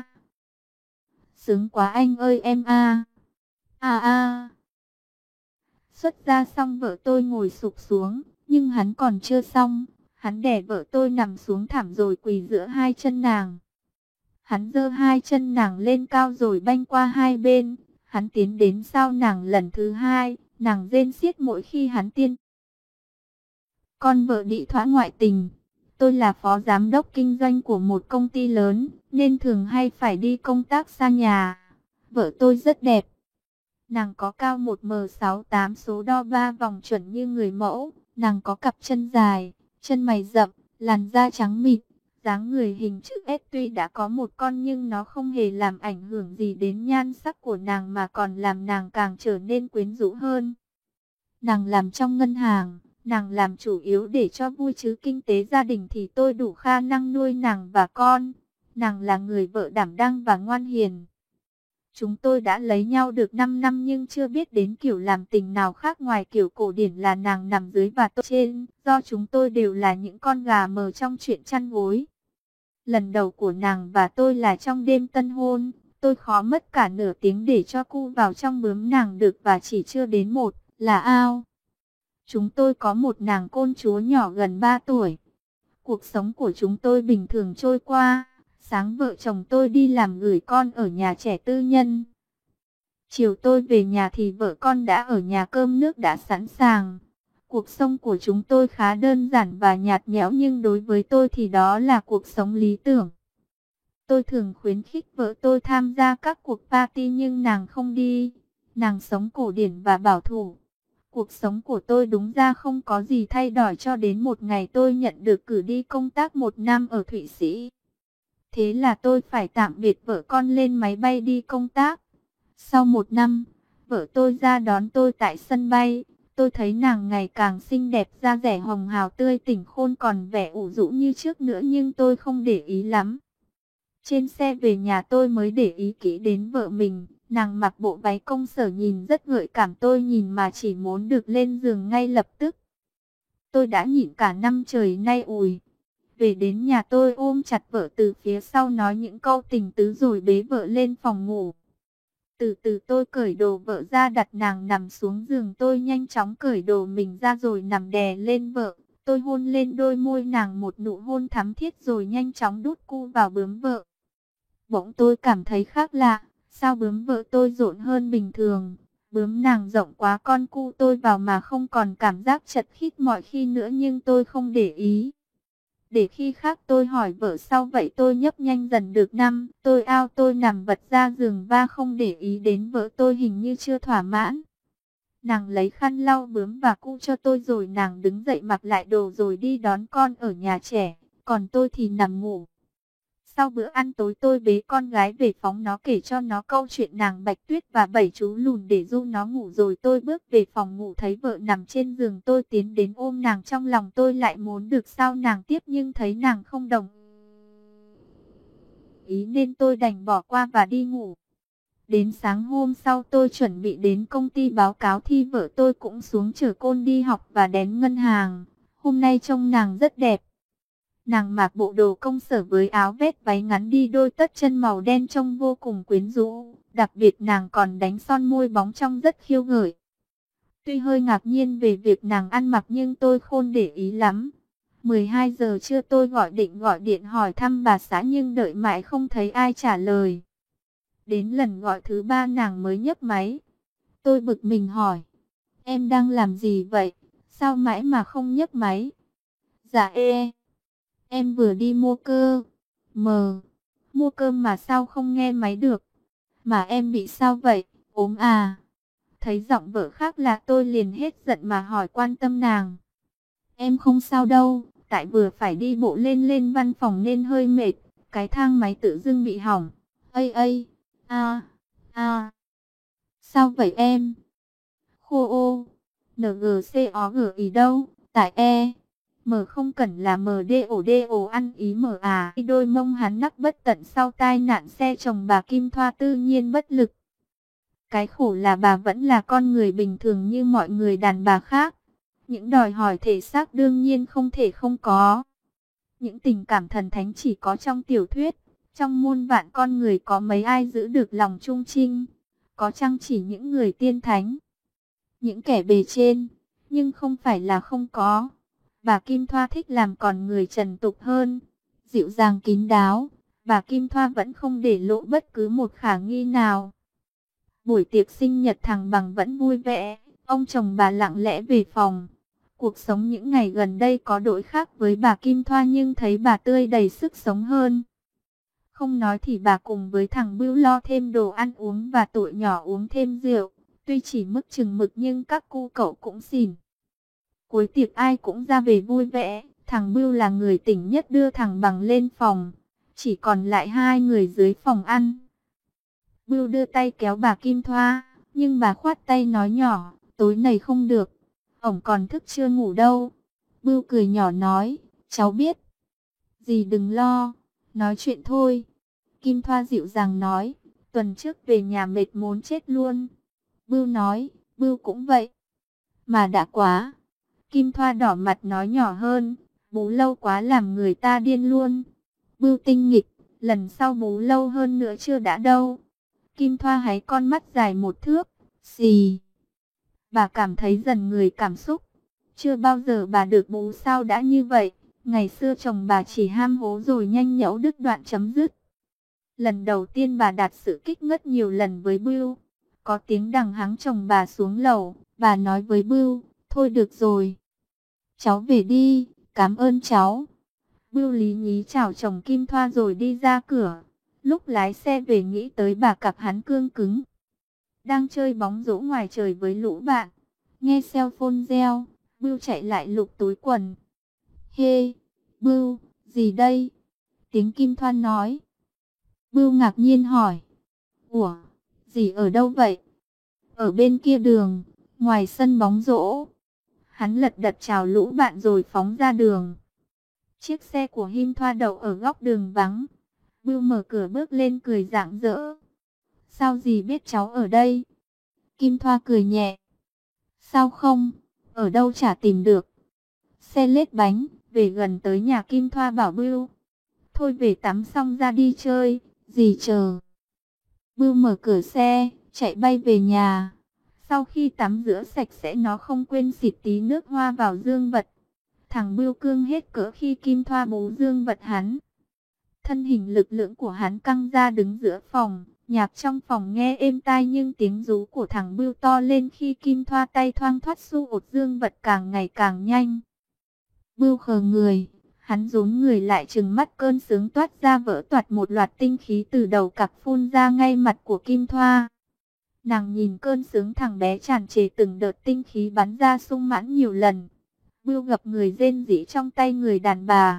Sướng quá anh ơi em a. A a. Xuất ra xong vợ tôi ngồi sụp xuống, nhưng hắn còn chưa xong, hắn đè vợ tôi nằm xuống thảm rồi quỳ giữa hai chân nàng. Hắn giơ hai chân nàng lên cao rồi banh qua hai bên, hắn tiến đến sau nàng lần thứ hai, nàng rên xiết mỗi khi hắn tiên. Con vợ đĩ thoã ngoại tình. Tôi là phó giám đốc kinh doanh của một công ty lớn, nên thường hay phải đi công tác xa nhà. Vợ tôi rất đẹp. Nàng có cao một mét sáu mươi tám, số đo ba vòng chuẩn như người mẫu. Nàng có cặp chân dài, chân mày rậm, làn da trắng mịn, dáng người hình chữ S. Tuy đã có một con nhưng nó không hề làm ảnh hưởng gì đến nhan sắc của nàng mà còn làm nàng càng trở nên quyến rũ hơn. Nàng làm trong ngân hàng. Nàng làm chủ yếu để cho vui chứ kinh tế gia đình thì tôi đủ khả năng nuôi nàng và con. Nàng là người vợ đảm đang và ngoan hiền. Chúng tôi đã lấy nhau được năm năm nhưng chưa biết đến kiểu làm tình nào khác ngoài kiểu cổ điển là nàng nằm dưới và tôi trên, do chúng tôi đều là những con gà mờ trong chuyện chăn gối. Lần đầu của nàng và tôi là trong đêm tân hôn, tôi khó mất cả nửa tiếng để cho cu vào trong bướm nàng được và chỉ chưa đến một là ao. Chúng tôi có một nàng côn chúa nhỏ gần ba tuổi. Cuộc sống của chúng tôi bình thường trôi qua. Sáng vợ chồng tôi đi làm gửi con ở nhà trẻ tư nhân. Chiều tôi về nhà thì vợ con đã ở nhà, cơm nước đã sẵn sàng. Cuộc sống của chúng tôi khá đơn giản và nhạt nhẽo nhưng đối với tôi thì đó là cuộc sống lý tưởng. Tôi thường khuyến khích vợ tôi tham gia các cuộc party nhưng nàng không đi. Nàng sống cổ điển và bảo thủ. Cuộc sống của tôi đúng ra không có gì thay đổi cho đến một ngày tôi nhận được cử đi công tác một năm ở Thụy Sĩ. Thế là tôi phải tạm biệt vợ con lên máy bay đi công tác. Sau một năm, vợ tôi ra đón tôi tại sân bay. Tôi thấy nàng ngày càng xinh đẹp, da dẻ hồng hào tươi tỉnh, khôn còn vẻ ủ rũ như trước nữa nhưng tôi không để ý lắm. Trên xe về nhà tôi mới để ý kỹ đến vợ mình. Nàng mặc bộ váy công sở nhìn rất gợi cảm, tôi nhìn mà chỉ muốn được lên giường ngay lập tức. Tôi đã nhịn cả năm trời nay ùi. Về đến nhà tôi ôm chặt vợ từ phía sau nói những câu tình tứ rồi bế vợ lên phòng ngủ. Từ từ tôi cởi đồ vợ ra đặt nàng nằm xuống giường, tôi nhanh chóng cởi đồ mình ra rồi nằm đè lên vợ. Tôi hôn lên đôi môi nàng một nụ hôn thắm thiết rồi nhanh chóng đút cu vào bướm vợ. Bỗng tôi cảm thấy khác lạ, sao bướm vợ tôi rộn hơn bình thường. Bướm nàng rộng quá, con cu tôi vào mà không còn cảm giác chật khít mọi khi nữa nhưng tôi không để ý. Để khi khác tôi hỏi vợ sao vậy tôi nhấp nhanh dần được năm. Tôi ao tôi nằm vật ra giường và không để ý đến vợ tôi hình như chưa thỏa mãn. Nàng lấy khăn lau bướm và cu cho tôi rồi nàng đứng dậy mặc lại đồ rồi đi đón con ở nhà trẻ. Còn tôi thì nằm ngủ. Sau bữa ăn tối tôi bế con gái về phóng nó kể cho nó câu chuyện nàng Bạch Tuyết và bảy chú lùn để du nó ngủ rồi tôi bước về phòng ngủ thấy vợ nằm trên giường, tôi tiến đến ôm nàng, trong lòng tôi lại muốn được sao nàng tiếp nhưng thấy nàng không đồng ý nên tôi đành bỏ qua và đi ngủ. Đến sáng hôm sau tôi chuẩn bị đến công ty báo cáo thi, vợ tôi cũng xuống chở con đi học và đến ngân hàng. Hôm nay trông nàng rất đẹp. Nàng mặc bộ đồ công sở với áo vest váy ngắn đi đôi tất chân màu đen trông vô cùng quyến rũ. Đặc biệt nàng còn đánh son môi bóng trông rất khiêu gợi. Tuy hơi ngạc nhiên về việc nàng ăn mặc nhưng tôi không để ý lắm. mười hai giờ trưa tôi gọi định gọi điện hỏi thăm bà xã nhưng đợi mãi không thấy ai trả lời. Đến lần gọi thứ ba nàng mới nhấc máy. Tôi bực mình hỏi. Em đang làm gì vậy? Sao mãi mà không nhấc máy? Dạ ê. Em vừa đi mua cơ. Mờ. Mua cơm mà sao không nghe máy được? Mà em bị sao vậy? Ốm à? Thấy giọng vợ khác là tôi liền hết giận mà hỏi quan tâm nàng. Em không sao đâu. Tại vừa phải đi bộ lên lên văn phòng nên hơi mệt. Cái thang máy tự dưng bị hỏng. Ây ây. À. À. Sao vậy em? Khô ô. en giê xê o giê ý đâu? Tại e. Mờ không cần là mờ đê ổ đê ổ ăn ý mờ à. Đôi mông hắn nắc bất tận sau tai nạn xe chồng bà Kim Thoa tự nhiên bất lực. Cái khổ là bà vẫn là con người bình thường như mọi người đàn bà khác. Những đòi hỏi thể xác đương nhiên không thể không có. Những tình cảm thần thánh chỉ có trong tiểu thuyết. Trong muôn vạn con người có mấy ai giữ được lòng trung trinh. Có chăng chỉ những người tiên thánh. Những kẻ bề trên. Nhưng không phải là không có. Bà Kim Thoa thích làm còn người trần tục hơn. Dịu dàng kín đáo. Bà Kim Thoa vẫn không để lộ bất cứ một khả nghi nào. Buổi tiệc sinh nhật thằng Bằng vẫn vui vẻ. Ông chồng bà lặng lẽ về phòng. Cuộc sống những ngày gần đây có đổi khác với bà Kim Thoa nhưng thấy bà tươi đầy sức sống hơn. Không nói thì bà cùng với thằng Bưu lo thêm đồ ăn uống và tụi nhỏ uống thêm rượu. Tuy chỉ mức chừng mực nhưng các cu cậu cũng xỉn. Cuối tiệc ai cũng ra về vui vẻ. Thằng Bưu là người tỉnh nhất đưa thằng Bằng lên phòng. Chỉ còn lại hai người dưới phòng ăn. Bưu đưa tay kéo bà Kim Thoa. Nhưng bà khoát tay nói nhỏ. Tối nay không được. Ổng còn thức chưa ngủ đâu. Bưu cười nhỏ nói. Cháu biết. Dì đừng lo. Nói chuyện thôi. Kim Thoa dịu dàng nói, tuần trước về nhà mệt muốn chết luôn. Bưu nói, Bưu cũng vậy. Mà đã quá. Kim Thoa đỏ mặt nói nhỏ hơn, bú lâu quá làm người ta điên luôn. Bưu tinh nghịch, lần sau bú lâu hơn nữa chưa đã đâu. Kim Thoa háy con mắt dài một thước, xì. Bà cảm thấy dần người cảm xúc. Chưa bao giờ bà được bú sao đã như vậy. Ngày xưa chồng bà chỉ ham hố rồi nhanh nhẩu đứt đoạn chấm dứt. Lần đầu tiên bà đạt sự kích ngất nhiều lần với Bưu. Có tiếng đằng hắng chồng bà xuống lầu. Bà nói với Bưu, thôi được rồi. Cháu về đi, cảm ơn cháu. Bưu lý nhí chào chồng Kim Thoa rồi đi ra cửa. Lúc lái xe về nghĩ tới bà cặp hắn cương cứng. Đang chơi bóng rổ ngoài trời với lũ bạn. Nghe cell phone reo, Bưu chạy lại lục túi quần. Hê, Bưu, gì đây? Tiếng Kim Thoa nói. Bưu ngạc nhiên hỏi. Ủa, gì ở đâu vậy? Ở bên kia đường, ngoài sân bóng rổ. Hắn lật đật chào lũ bạn rồi phóng ra đường. Chiếc xe của Kim Thoa đậu ở góc đường vắng. Bưu mở cửa bước lên cười rạng rỡ. Sao dì biết cháu ở đây? Kim Thoa cười nhẹ. Sao không? Ở đâu chả tìm được. Xe lết bánh, về gần tới nhà Kim Thoa bảo Bưu. Thôi về tắm xong ra đi chơi, dì chờ. Bưu mở cửa xe, chạy bay về nhà. Sau khi tắm rửa sạch sẽ nó không quên xịt tí nước hoa vào dương vật. Thằng Bưu cương hết cỡ khi Kim Thoa bú dương vật hắn. Thân hình lực lưỡng của hắn căng ra đứng giữa phòng. Nhạc trong phòng nghe êm tai nhưng tiếng rú của thằng Bưu to lên khi Kim Thoa tay thoang thoắt xu ột dương vật càng ngày càng nhanh. Bưu khờ người, hắn rúm người lại trừng mắt cơn sướng toát ra vỡ toạt một loạt tinh khí từ đầu cặc phun ra ngay mặt của Kim Thoa. Nàng nhìn cơn sướng thằng bé tràn trề từng đợt tinh khí bắn ra sung mãn nhiều lần. Bưu gập người rên rỉ trong tay người đàn bà.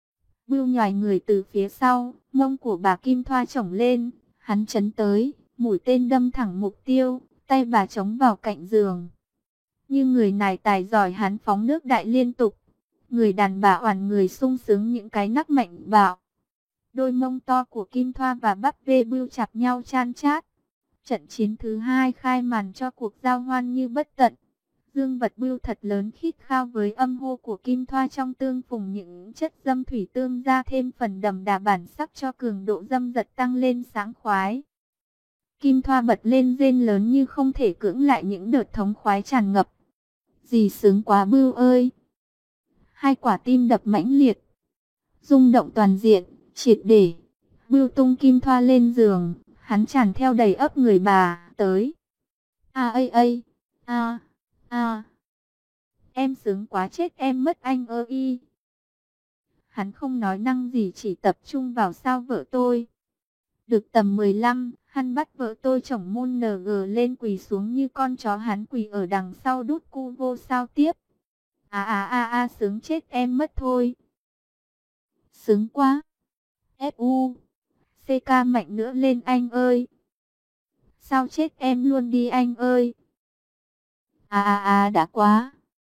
Bưu nhòi người từ phía sau, mông của bà Kim Thoa chổng lên. Hắn chấn tới, mũi tên đâm thẳng mục tiêu, tay bà chống vào cạnh giường. Như người này tài giỏi hắn phóng nước đại liên tục. Người đàn bà oằn người sung sướng những cái nắc mạnh bạo. Đôi mông to của Kim Thoa và bắp vê Bưu chạm nhau chan chát. Trận chiến thứ hai khai màn cho cuộc giao hoan như bất tận. Dương vật Bưu thật lớn khít khao với âm hô của Kim Thoa trong tương phùng những chất dâm thủy tương ra thêm phần đậm đà bản sắc cho cường độ dâm dật tăng lên sáng khoái. Kim Thoa bật lên rên lớn như không thể cưỡng lại những đợt thống khoái tràn ngập. Dì sướng quá Bưu ơi! Hai quả tim đập mãnh liệt, rung động toàn diện, triệt để. Bưu tung Kim Thoa lên giường, hắn tràn theo đầy ấp người bà tới. A a a a a, em sướng quá chết em mất anh ơ y. Hắn không nói năng gì chỉ tập trung vào sao vợ tôi. Được tầm mười lăm, hắn bắt vợ tôi chổng môn en giê lên quỳ xuống như con chó, hắn quỳ ở đằng sau đút cu vô sao tiếp. À à à à sướng chết em mất thôi. Sướng quá. ép u. xê ca mạnh nữa lên anh ơi. Sao chết em luôn đi anh ơi. À à à đã quá.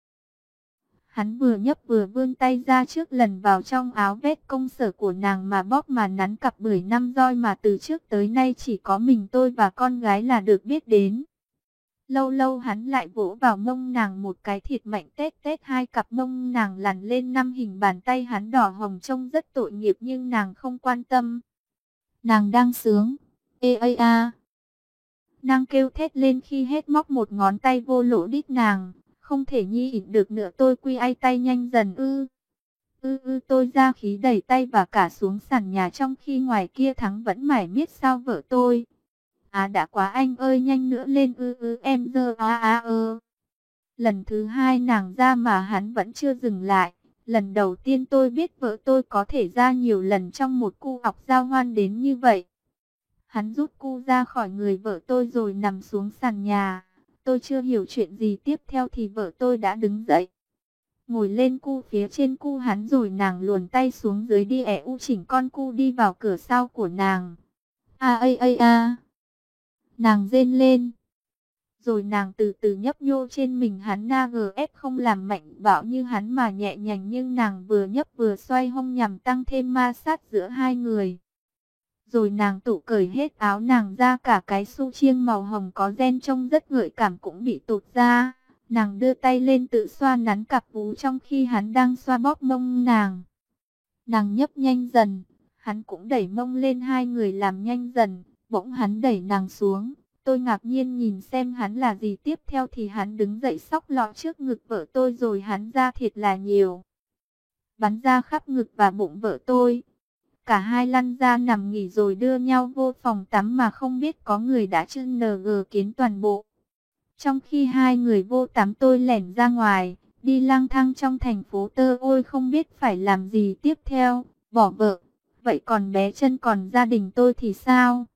Hắn vừa nhấp vừa vươn tay ra trước lần vào trong áo vest công sở của nàng mà bóp mà nắn cặp bưởi năm roi mà từ trước tới nay chỉ có mình tôi và con gái là được biết đến. Lâu lâu hắn lại vỗ vào mông nàng một cái thiệt mạnh, tét tét hai cặp mông nàng lằn lên năm hình bàn tay hắn đỏ hồng trông rất tội nghiệp nhưng nàng không quan tâm. Nàng đang sướng. Ê ây a. Nàng kêu thét lên khi hết móc một ngón tay vô lỗ đít nàng. Không thể nhi ỉn được nữa, tôi quy ai tay nhanh dần ư. Ư ư tôi ra khí đẩy tay và cả xuống sàn nhà trong khi ngoài kia Thắng vẫn mải miết sao vợ tôi. À đã quá anh ơi nhanh nữa lên ư ư em dơ a a ơ. Lần thứ hai nàng ra mà hắn vẫn chưa dừng lại. Lần đầu tiên tôi biết vợ tôi có thể ra nhiều lần trong một cu ọc giao hoan đến như vậy. Hắn rút cu ra khỏi người vợ tôi rồi nằm xuống sàn nhà. Tôi chưa hiểu chuyện gì tiếp theo thì vợ tôi đã đứng dậy. Ngồi lên cu phía trên cu hắn rồi nàng luồn tay xuống dưới đi ẻ u chỉnh con cu đi vào cửa sau của nàng. A a a a. Nàng rên lên. Rồi nàng từ từ nhấp nhô trên mình hắn, na gờ ép không làm mạnh bạo như hắn mà nhẹ nhàng, nhưng nàng vừa nhấp vừa xoay hông nhằm tăng thêm ma sát giữa hai người. Rồi nàng tụ cởi hết áo nàng ra, cả cái su chiêng màu hồng có ren trông rất gợi cảm cũng bị tụt ra. Nàng đưa tay lên tự xoa nắn cặp vú trong khi hắn đang xoa bóp mông nàng. Nàng nhấp nhanh dần, hắn cũng đẩy mông lên, hai người làm nhanh dần, bỗng hắn đẩy nàng xuống. Tôi ngạc nhiên nhìn xem hắn là gì, tiếp theo thì hắn đứng dậy xóc lọ trước ngực vợ tôi, rồi hắn ra thiệt là nhiều, bắn ra khắp ngực và bụng vợ tôi. Cả hai lăn ra nằm nghỉ rồi đưa nhau vô phòng tắm mà không biết có người đã chân en giê kiến toàn bộ. Trong khi hai người vô tắm, tôi lẻn ra ngoài, đi lang thang trong thành phố tơ ôi không biết phải làm gì tiếp theo, bỏ vợ. Vậy còn bé Chân, còn gia đình tôi thì sao?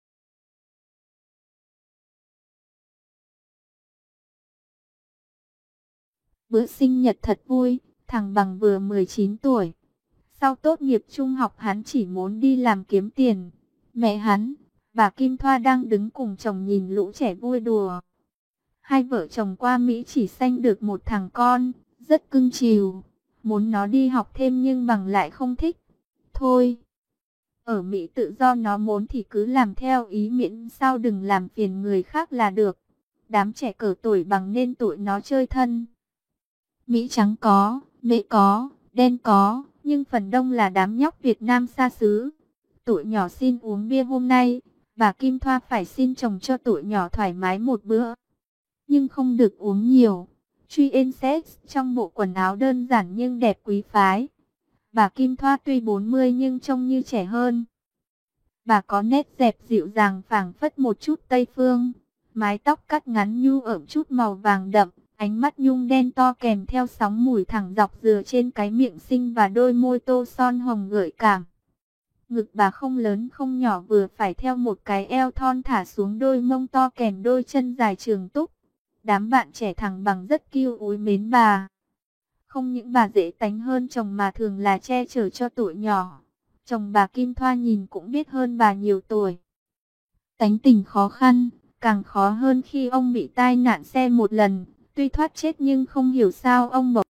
Bữa sinh nhật thật vui, thằng Bằng vừa mười chín tuổi. Sau tốt nghiệp trung học hắn chỉ muốn đi làm kiếm tiền. Mẹ hắn, bà Kim Thoa đang đứng cùng chồng nhìn lũ trẻ vui đùa. Hai vợ chồng qua Mỹ chỉ sanh được một thằng con, rất cưng chiều. Muốn nó đi học thêm nhưng Bằng lại không thích. Thôi, ở Mỹ tự do, nó muốn thì cứ làm theo ý, miễn sao đừng làm phiền người khác là được. Đám trẻ cỡ tuổi Bằng nên tụi nó chơi thân. Mỹ trắng có, mệ có, đen có, nhưng phần đông là đám nhóc Việt Nam xa xứ. Tụi nhỏ xin uống bia hôm nay, bà Kim Thoa phải xin chồng cho tụi nhỏ thoải mái một bữa. Nhưng không được uống nhiều. Chuyên sex trong bộ quần áo đơn giản nhưng đẹp quý phái. Bà Kim Thoa tuy bốn mươi nhưng trông như trẻ hơn. Bà có nét dẹp dịu dàng phảng phất một chút Tây phương. Mái tóc cắt ngắn nhu ẩm chút màu vàng đậm. Ánh mắt nhung đen to kèm theo sóng mùi thẳng dọc dừa trên cái miệng xinh và đôi môi tô son hồng gợi cảm. Ngực bà không lớn không nhỏ, vừa phải, theo một cái eo thon thả xuống đôi mông to kèm đôi chân dài trường túc. Đám bạn trẻ thằng Bằng rất kiêu úy mến bà. Không những bà dễ tánh hơn chồng mà thường là che chở cho tụi nhỏ. Chồng bà Kim Thoa nhìn cũng biết hơn bà nhiều tuổi. Tánh tình khó khăn, càng khó hơn khi ông bị tai nạn xe một lần. Tuy thoát chết nhưng không hiểu sao ông bỗng